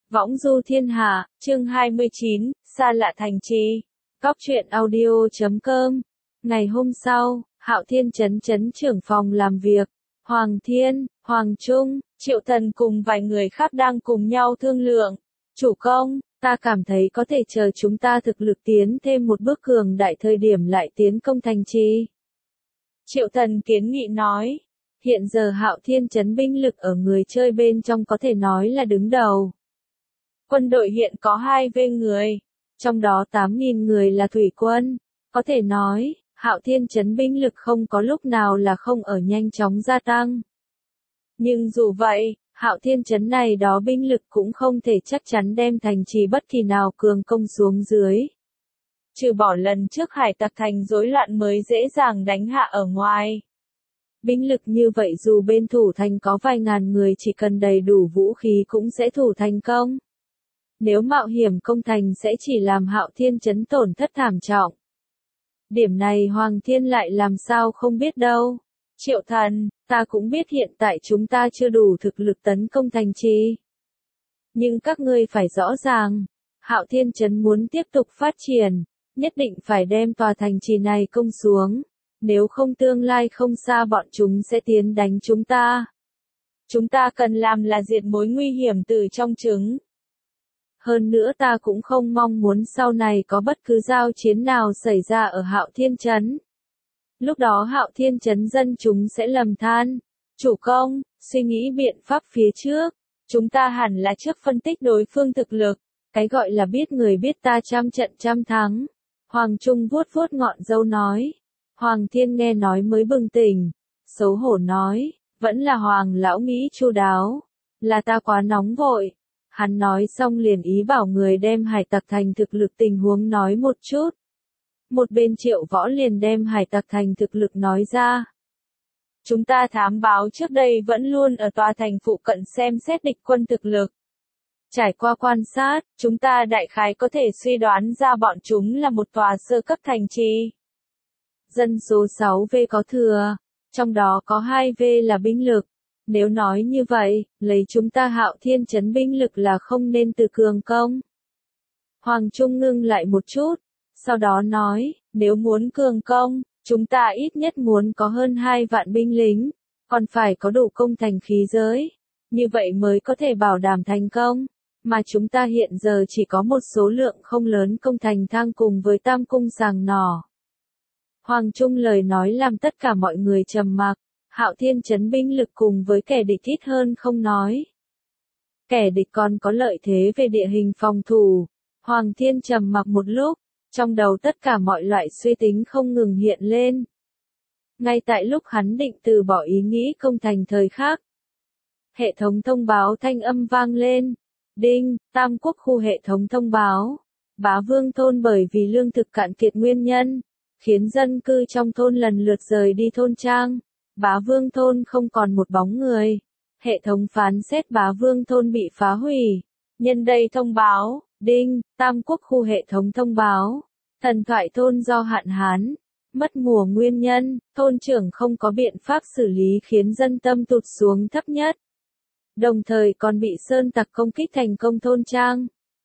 Võng du thiên hạ, chương 29, xa lạ thành trì. Cóc truyện audio.com. Ngày hôm sau, Hạo Thiên trấn trưởng phòng làm việc. Hoàng Thiên, Hoàng Trung, Triệu Thần cùng vài người khác đang cùng nhau thương lượng. Chủ công, ta cảm thấy có thể chờ chúng ta thực lực tiến thêm một bước cường đại thời điểm lại tiến công thành trì. Triệu Thần kiến nghị nói. Hiện giờ Hạo Thiên trấn binh lực ở người chơi bên trong có thể nói là đứng đầu. Quân đội hiện có 2V người, trong đó 8.000 người là thủy quân. Có thể nói, Hạo Thiên trấn binh lực không có lúc nào là không ở nhanh chóng gia tăng. Nhưng dù vậy, Hạo Thiên trấn này đó binh lực cũng không thể chắc chắn đem thành trì bất kỳ nào cường công xuống dưới. Trừ bỏ lần trước hải tặc thành rối loạn mới dễ dàng đánh hạ ở ngoài. Binh lực như vậy dù bên thủ thành có vài ngàn người chỉ cần đầy đủ vũ khí cũng sẽ thủ thành công. Nếu mạo hiểm công thành sẽ chỉ làm Hạo Thiên trấn tổn thất thảm trọng. Điểm này Hoàng Thiên lại làm sao không biết đâu. Triệu Thần, ta cũng biết hiện tại chúng ta chưa đủ thực lực tấn công thành trì. Nhưng các ngươi phải rõ ràng, Hạo Thiên trấn muốn tiếp tục phát triển, nhất định phải đem tòa thành trì này công xuống. Nếu không tương lai không xa bọn chúng sẽ tiến đánh chúng ta. Chúng ta cần làm là diệt mối nguy hiểm từ trong trứng. Hơn nữa ta cũng không mong muốn sau này có bất cứ giao chiến nào xảy ra ở Hạo Thiên trấn. Lúc đó Hạo Thiên trấn dân chúng sẽ lầm than. Chủ công, suy nghĩ biện pháp phía trước. Chúng ta hẳn là trước phân tích đối phương thực lực. Cái gọi là biết người biết ta trăm trận trăm thắng. Hoàng Trung vuốt vuốt ngọn râu nói. Hoàng Thiên nghe nói mới bừng tỉnh. Xấu hổ nói, vẫn là Hoàng lão nghĩ chu đáo. Là ta quá nóng vội. Hắn nói xong liền ý bảo người đem hải tặc thành thực lực tình huống nói một chút. Một bên Triệu Võ liền đem hải tặc thành thực lực nói ra. Chúng ta thám báo trước đây vẫn luôn ở tòa thành phụ cận xem xét địch quân thực lực. Trải qua quan sát, chúng ta đại khái có thể suy đoán ra bọn chúng là một tòa sơ cấp thành trì. Dân số 6V có thừa, trong đó có 2V là binh lực. Nếu nói như vậy, lấy chúng ta Hạo Thiên trấn binh lực là không nên từ cường công. Hoàng Trung ngưng lại một chút, sau đó nói, nếu muốn cường công, chúng ta ít nhất muốn có hơn 2 vạn binh lính, còn phải có đủ công thành khí giới. Như vậy mới có thể bảo đảm thành công, mà chúng ta hiện giờ chỉ có một số lượng không lớn công thành thang cùng với tam cung sàng nỏ. Hoàng Trung lời nói làm tất cả mọi người trầm mặc. Hạo Thiên trấn binh lực cùng với kẻ địch ít hơn không nói. Kẻ địch còn có lợi thế về địa hình phòng thủ. Hoàng Thiên trầm mặc một lúc, trong đầu tất cả mọi loại suy tính không ngừng hiện lên. Ngay tại lúc hắn định từ bỏ ý nghĩ công thành thời khắc. Hệ thống thông báo thanh âm vang lên. Đinh, Tam Quốc khu hệ thống thông báo. Bá Vương thôn bởi vì lương thực cạn kiệt nguyên nhân, khiến dân cư trong thôn lần lượt rời đi thôn trang. Bá Vương thôn không còn một bóng người. Hệ thống phán xét Bá Vương thôn bị phá hủy. Nhân đây thông báo, đinh, Tam Quốc khu hệ thống thông báo. Thần thoại thôn do hạn hán, mất mùa nguyên nhân, thôn trưởng không có biện pháp xử lý khiến dân tâm tụt xuống thấp nhất. Đồng thời còn bị sơn tặc công kích thành công thôn trang.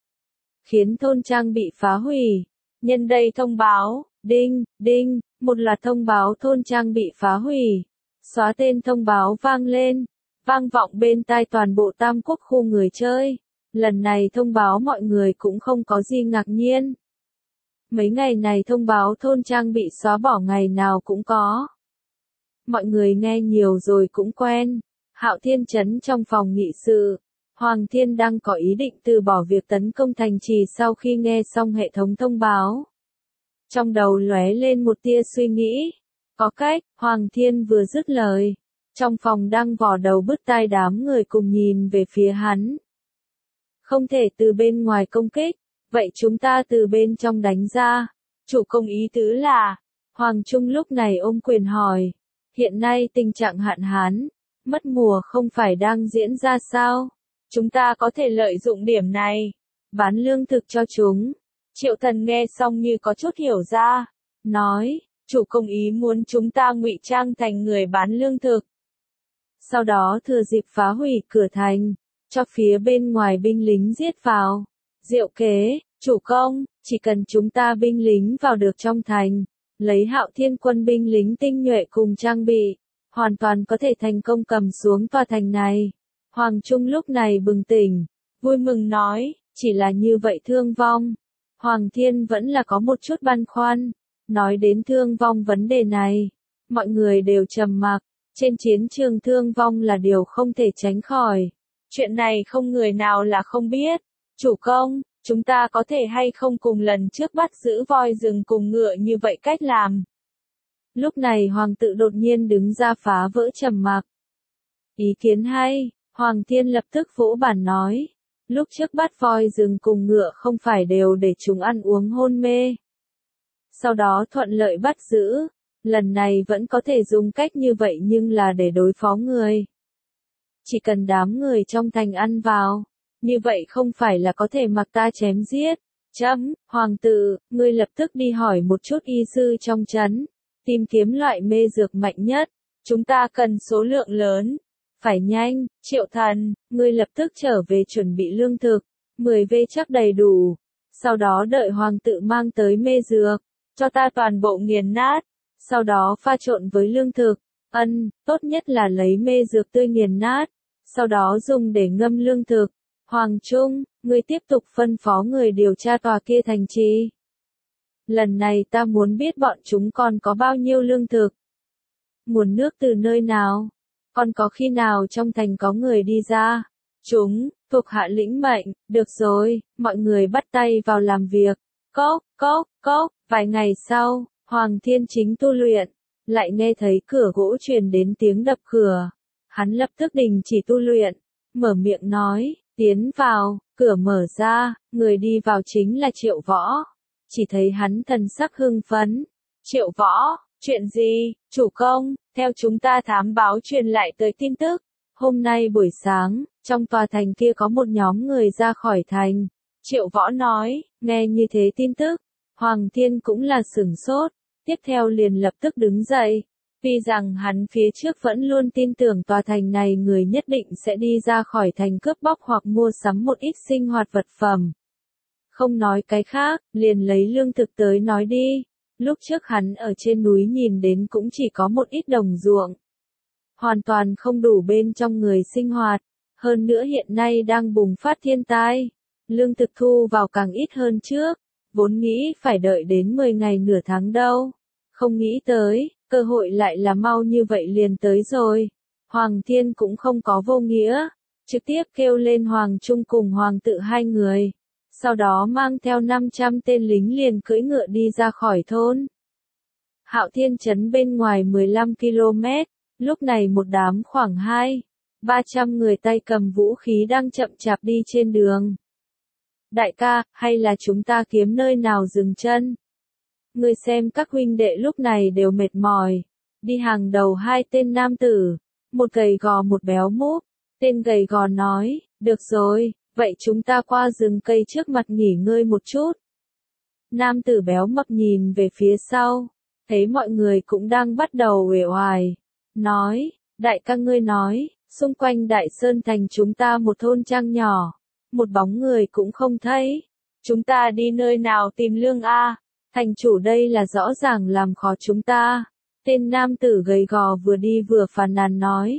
Khiến thôn trang bị phá hủy. Nhân đây thông báo, đinh, một loạt thông báo thôn trang bị phá hủy. Xóa tên thông báo vang lên, vang vọng bên tai toàn bộ Tam Quốc khu người chơi. Lần này thông báo mọi người cũng không có gì ngạc nhiên. Mấy ngày này thông báo thôn trang bị xóa bỏ ngày nào cũng có. Mọi người nghe nhiều rồi cũng quen. Hạo Thiên trấn trong phòng nghị sự. Hoàng Thiên đang có ý định từ bỏ việc tấn công thành trì sau khi nghe xong hệ thống thông báo. Trong đầu lóe lên một tia suy nghĩ. Có cách, Hoàng Thiên vừa dứt lời. Trong phòng đang vò đầu bứt tai đám người cùng nhìn về phía hắn. Không thể từ bên ngoài công kích, vậy chúng ta từ bên trong đánh ra. Chủ công ý tứ là, Hoàng Trung lúc này ôm quyền hỏi. Hiện nay tình trạng hạn hán, mất mùa không phải đang diễn ra sao? Chúng ta có thể lợi dụng điểm này, bán lương thực cho chúng. Triệu Thần nghe xong như có chút hiểu ra, nói. Chủ công ý muốn chúng ta ngụy trang thành người bán lương thực. Sau đó thừa dịp phá hủy cửa thành, cho phía bên ngoài binh lính giết vào. Diệu kế, chủ công, chỉ cần chúng ta binh lính vào được trong thành, lấy Hạo Thiên quân binh lính tinh nhuệ cùng trang bị, hoàn toàn có thể thành công cầm xuống tòa thành này. Hoàng Trung lúc này bừng tỉnh, vui mừng nói, chỉ là như vậy thương vong. Hoàng Thiên vẫn là có một chút băn khoăn, nói đến thương vong vấn đề này, mọi người đều trầm mặc, trên chiến trường thương vong là điều không thể tránh khỏi. Chuyện này không người nào là không biết. Chủ công, chúng ta có thể hay không cùng lần trước bắt giữ voi rừng cùng ngựa như vậy cách làm. Lúc này Hoàng tự đột nhiên đứng ra phá vỡ trầm mặc. Ý kiến hay, Hoàng Thiên lập tức vỗ bản nói. Lúc trước bắt voi rừng cùng ngựa không phải đều để chúng ăn uống hôn mê. Sau đó thuận lợi bắt giữ, lần này vẫn có thể dùng cách như vậy nhưng là để đối phó người. Chỉ cần đám người trong thành ăn vào, như vậy không phải là có thể mặc ta chém giết. Hoàng tử, ngươi lập tức đi hỏi một chút y sư trong trấn, tìm kiếm loại mê dược mạnh nhất, chúng ta cần số lượng lớn. Phải nhanh, Triệu Thần, ngươi lập tức trở về chuẩn bị lương thực, 10 vê chắc đầy đủ, sau đó đợi hoàng tử mang tới mê dược, cho ta toàn bộ nghiền nát, sau đó pha trộn với lương thực, tốt nhất là lấy mê dược tươi nghiền nát, sau đó dùng để ngâm lương thực. Hoàng Trung, ngươi tiếp tục phân phó người điều tra tòa kia thành trì. Lần này ta muốn biết bọn chúng còn có bao nhiêu lương thực. Nguồn nước từ nơi nào? Còn có khi nào trong thành có người đi ra? Chúng, thuộc hạ lĩnh mệnh, được rồi, mọi người bắt tay vào làm việc. Cốc, vài ngày sau, Hoàng Thiên chính tu luyện, lại nghe thấy cửa gỗ truyền đến tiếng đập cửa. Hắn lập tức đình chỉ tu luyện, mở miệng nói, tiến vào, cửa mở ra, người đi vào chính là Triệu Võ. Chỉ thấy hắn thần sắc hưng phấn. Triệu Võ, chuyện gì, chủ công, theo chúng ta thám báo truyền lại tới tin tức. Hôm nay buổi sáng, trong tòa thành kia có một nhóm người ra khỏi thành. Triệu Võ nói, nghe như thế tin tức, Hoàng Thiên cũng là sửng sốt, tiếp theo liền lập tức đứng dậy. Vì rằng hắn phía trước vẫn luôn tin tưởng tòa thành này người nhất định sẽ đi ra khỏi thành cướp bóc hoặc mua sắm một ít sinh hoạt vật phẩm. Không nói cái khác, liền lấy lương thực tới nói đi. Lúc trước hắn ở trên núi nhìn đến cũng chỉ có một ít đồng ruộng. Hoàn toàn không đủ bên trong người sinh hoạt. Hơn nữa hiện nay đang bùng phát thiên tai. Lương thực thu vào càng ít hơn trước. Vốn nghĩ phải đợi đến 10 ngày nửa tháng đâu. Không nghĩ tới, cơ hội lại là mau như vậy liền tới rồi. Hoàng Thiên cũng không có vô nghĩa. Trực tiếp kêu lên Hoàng Trung cùng Hoàng tự hai người. Sau đó mang theo 500 tên lính liền cưỡi ngựa đi ra khỏi thôn. Hạo Thiên trấn bên ngoài 15 km, lúc này một đám khoảng 200-300 người tay cầm vũ khí đang chậm chạp đi trên đường. Đại ca, hay là chúng ta kiếm nơi nào dừng chân? Ngươi xem các huynh đệ lúc này đều mệt mỏi. Đi hàng đầu hai tên nam tử, một gầy gò một béo múp. Tên gầy gò nói, được rồi. Vậy chúng ta qua rừng cây trước mặt nghỉ ngơi một chút. Nam tử béo mập nhìn về phía sau, thấy mọi người cũng đang bắt đầu uể oải. Nói, đại ca ngươi nói, xung quanh Đại Sơn thành chúng ta một thôn trang nhỏ, một bóng người cũng không thấy. Chúng ta đi nơi nào tìm lương a? Thành chủ đây là rõ ràng làm khó chúng ta. Tên nam tử gầy gò vừa đi vừa phàn nàn nói.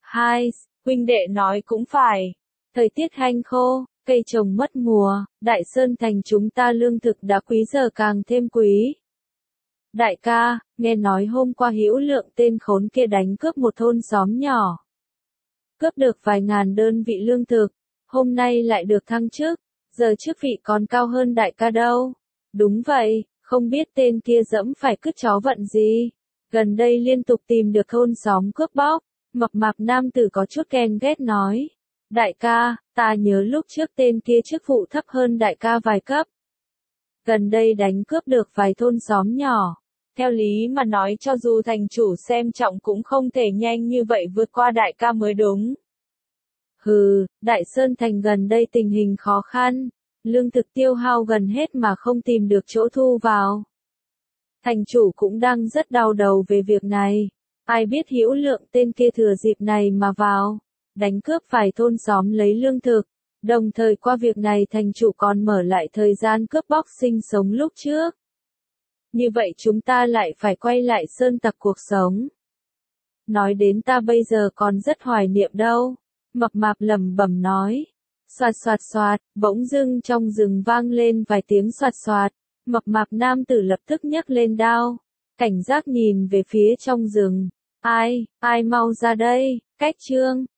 Huynh đệ nói cũng phải. Thời tiết hanh khô, cây trồng mất mùa, Đại Sơn thành chúng ta lương thực đã quý giờ càng thêm quý. Đại ca, nghe nói hôm qua Hữu Lượng tên khốn kia đánh cướp một thôn xóm nhỏ. Cướp được vài ngàn đơn vị lương thực, hôm nay lại được thăng chức, giờ chức vị còn cao hơn đại ca đâu. Đúng vậy, không biết tên kia dẫm phải cứt chó vận gì. Gần đây liên tục tìm được thôn xóm cướp bóc, mập mạp nam tử có chút ghen ghét nói. Đại ca, ta nhớ lúc trước tên kia chức vụ thấp hơn đại ca vài cấp. Gần đây đánh cướp được vài thôn xóm nhỏ. Theo lý mà nói cho dù thành chủ xem trọng cũng không thể nhanh như vậy vượt qua đại ca mới đúng. Hừ, Đại Sơn thành gần đây tình hình khó khăn. Lương thực tiêu hao gần hết mà không tìm được chỗ thu vào. Thành chủ cũng đang rất đau đầu về việc này. Ai biết Hữu Lượng tên kia thừa dịp này mà vào. đánh cướp vài thôn xóm lấy lương thực. Đồng thời qua việc này thành chủ còn mở lại thời gian cướp bóc sinh sống lúc trước. Như vậy chúng ta lại phải quay lại sơn tặc cuộc sống. Nói đến ta bây giờ còn rất hoài niệm đâu. Mập mạp lẩm bẩm nói. Xoạt xoạt xoạt, bỗng dưng trong rừng vang lên vài tiếng xoạt xoạt. Mập mạp nam tử lập tức nhấc lên đao. Cảnh giác nhìn về phía trong rừng. Ai mau ra đây, cách trương.